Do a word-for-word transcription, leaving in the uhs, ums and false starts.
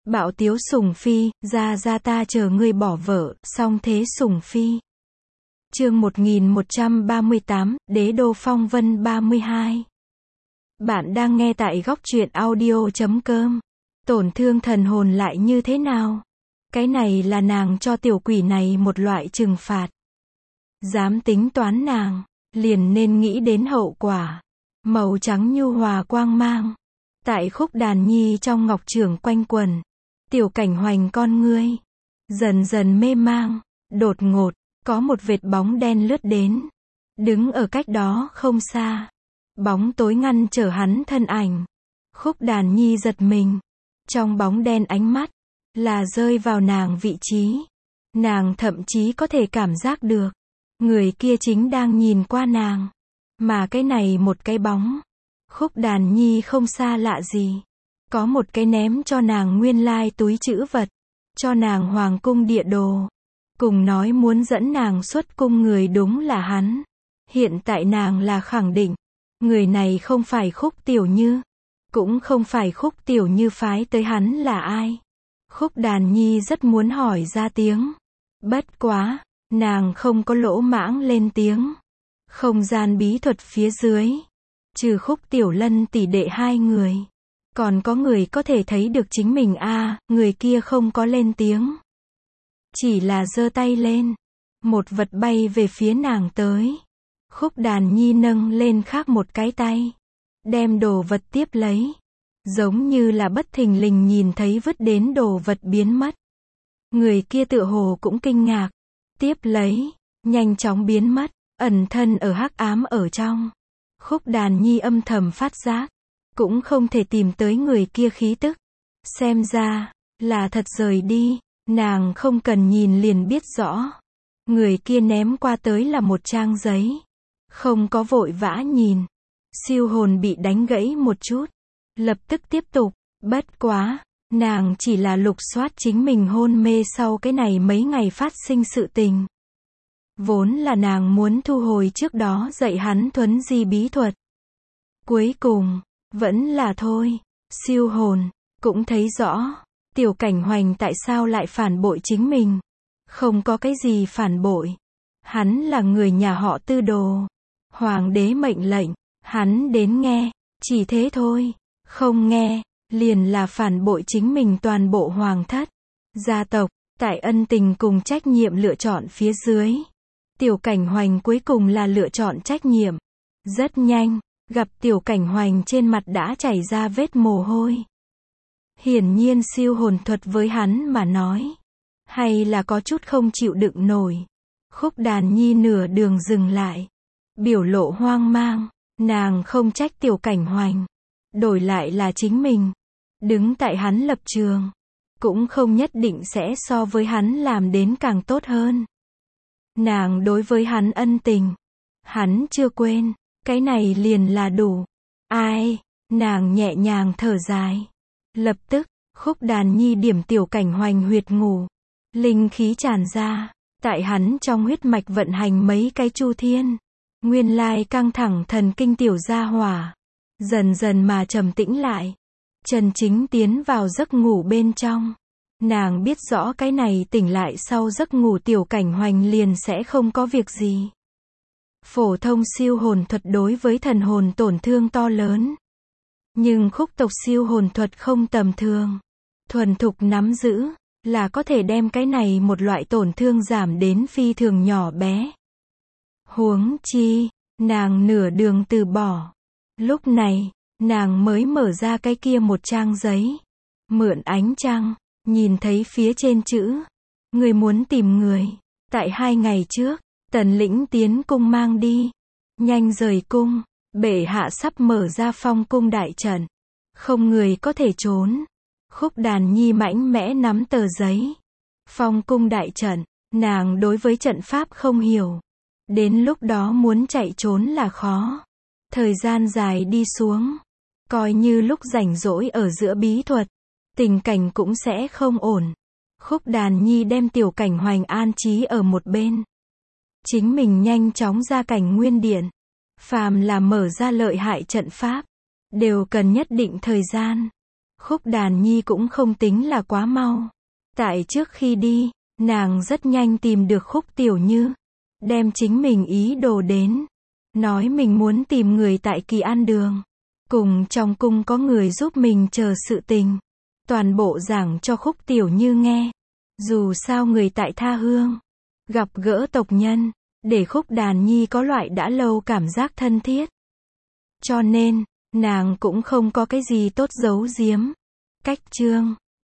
Bạo tiếu sủng phi, ra ra ta chờ ngươi bỏ vợ, song thế sủng phi. Chương một nghìn một trăm ba mươi tám, Đế đô phong vân ba mươi hai. Bạn đang nghe tại góc truyện audio chấm com. Tổn thương thần hồn lại như thế nào? Cái này là nàng cho tiểu quỷ này một loại trừng phạt. Dám tính toán nàng, liền nên nghĩ đến hậu quả. Màu trắng nhu hòa quang mang. Tại khúc đàn nhi trong ngọc trưởng quanh quần. Tiểu cảnh hoành con ngươi. Dần dần mê mang, đột ngột, có một vệt bóng đen lướt đến. Đứng ở cách đó không xa. Bóng tối ngăn trở hắn thân ảnh. Khúc đàn nhi giật mình. Trong bóng đen ánh mắt, là rơi vào nàng vị trí. Nàng thậm chí có thể cảm giác được. Người kia chính đang nhìn qua nàng. Mà cái này một cái bóng. Khúc đàn nhi không xa lạ gì. Có một cái ném cho nàng nguyên lai túi trữ vật. Cho nàng hoàng cung địa đồ. Cùng nói muốn dẫn nàng xuất cung người đúng là hắn. Hiện tại nàng là khẳng định. Người này không phải Khúc Tiểu Như. Cũng không phải Khúc Tiểu Như phái tới hắn là ai. Khúc đàn nhi rất muốn hỏi ra tiếng. Bất quá, nàng không có lỗ mãng lên tiếng. Không gian bí thuật phía dưới. Trừ Khúc Tiểu Lân tỷ đệ hai người. Còn có người có thể thấy được chính mình a à, người kia không có lên tiếng. Chỉ là giơ tay lên. Một vật bay về phía nàng tới. Khúc đàn nhi nâng lên khác một cái tay. Đem đồ vật tiếp lấy. Giống như là bất thình lình nhìn thấy vứt đến đồ vật biến mất. Người kia tựa hồ cũng kinh ngạc. Tiếp lấy. Nhanh chóng biến mất. Ẩn thân ở hắc ám ở trong. Khúc đàn nhi âm thầm phát giác. Cũng không thể tìm tới người kia khí tức. Xem ra. Là thật rời đi. Nàng không cần nhìn liền biết rõ. Người kia ném qua tới là một trang giấy. Không có vội vã nhìn. Siêu hồn bị đánh gãy một chút. Lập tức tiếp tục. Bất quá. Nàng chỉ là lục soát chính mình hôn mê sau cái này mấy ngày phát sinh sự tình. Vốn là nàng muốn thu hồi trước đó dạy hắn thuấn di bí thuật. Cuối cùng. Vẫn là thôi. Siêu hồn. Cũng thấy rõ. Tiểu cảnh hoành tại sao lại phản bội chính mình. Không có cái gì phản bội. Hắn là người nhà họ Tư Đồ. Hoàng đế mệnh lệnh. Hắn đến nghe. Chỉ thế thôi. Không nghe. Liền là phản bội chính mình toàn bộ hoàng thất. Gia tộc. Tại ân tình cùng trách nhiệm lựa chọn phía dưới. Tiểu cảnh hoành cuối cùng là lựa chọn trách nhiệm. Rất nhanh. Gặp tiểu cảnh hoành trên mặt đã chảy ra vết mồ hôi. Hiển nhiên siêu hồn thuật với hắn mà nói. Hay là có chút không chịu đựng nổi. Khúc đàn nhi nửa đường dừng lại. Biểu lộ hoang mang. Nàng không trách tiểu cảnh hoành. Đổi lại là chính mình. Đứng tại hắn lập trường. Cũng không nhất định sẽ so với hắn làm đến càng tốt hơn. Nàng đối với hắn ân tình. Hắn chưa quên. Cái này liền là đủ. Ai? Nàng nhẹ nhàng thở dài. Lập tức, khúc đàn nhi điểm tiểu cảnh hoành huyệt ngủ. Linh khí tràn ra. Tại hắn trong huyết mạch vận hành mấy cái chu thiên. Nguyên lai căng thẳng thần kinh tiểu gia hỏa. Dần dần mà trầm tĩnh lại. Chân chính tiến vào giấc ngủ bên trong. Nàng biết rõ cái này tỉnh lại sau giấc ngủ tiểu cảnh hoành liền sẽ không có việc gì. Phổ thông siêu hồn thuật đối với thần hồn tổn thương to lớn. Nhưng khúc tộc siêu hồn thuật không tầm thường. Thuần thục nắm giữ, là có thể đem cái này một loại tổn thương giảm đến phi thường nhỏ bé. Huống chi, nàng nửa đường từ bỏ. Lúc này, nàng mới mở ra cái kia một trang giấy. Mượn ánh trăng, nhìn thấy phía trên chữ. Người muốn tìm người. Tại hai ngày trước, Tần lĩnh tiến cung mang đi. Nhanh rời cung. Bệ hạ sắp mở ra phong cung đại trận. Không người có thể trốn. Khúc đàn nhi mãnh mẽ nắm tờ giấy. Phong cung đại trận. Nàng đối với trận pháp không hiểu. Đến lúc đó muốn chạy trốn là khó. Thời gian dài đi xuống. Coi như lúc rảnh rỗi ở giữa bí thuật. Tình cảnh cũng sẽ không ổn. Khúc đàn nhi đem tiểu cảnh hoành an trí ở một bên. Chính mình nhanh chóng ra cảnh nguyên điện. Phàm là mở ra lợi hại trận pháp. Đều cần nhất định thời gian. Khúc Đàn Nhi cũng không tính là quá mau. Tại trước khi đi, nàng rất nhanh tìm được Khúc Tiểu Như, đem chính mình ý đồ đến, nói mình muốn tìm người tại Kỳ An Đường, cùng trong cung có người giúp mình chờ sự tình, toàn bộ giảng cho Khúc Tiểu Như nghe. Dù sao người tại tha hương, gặp gỡ tộc nhân, để Khúc Đàn Nhi có loại đã lâu cảm giác thân thiết. Cho nên, nàng cũng không có cái gì tốt giấu giếm. Cách chương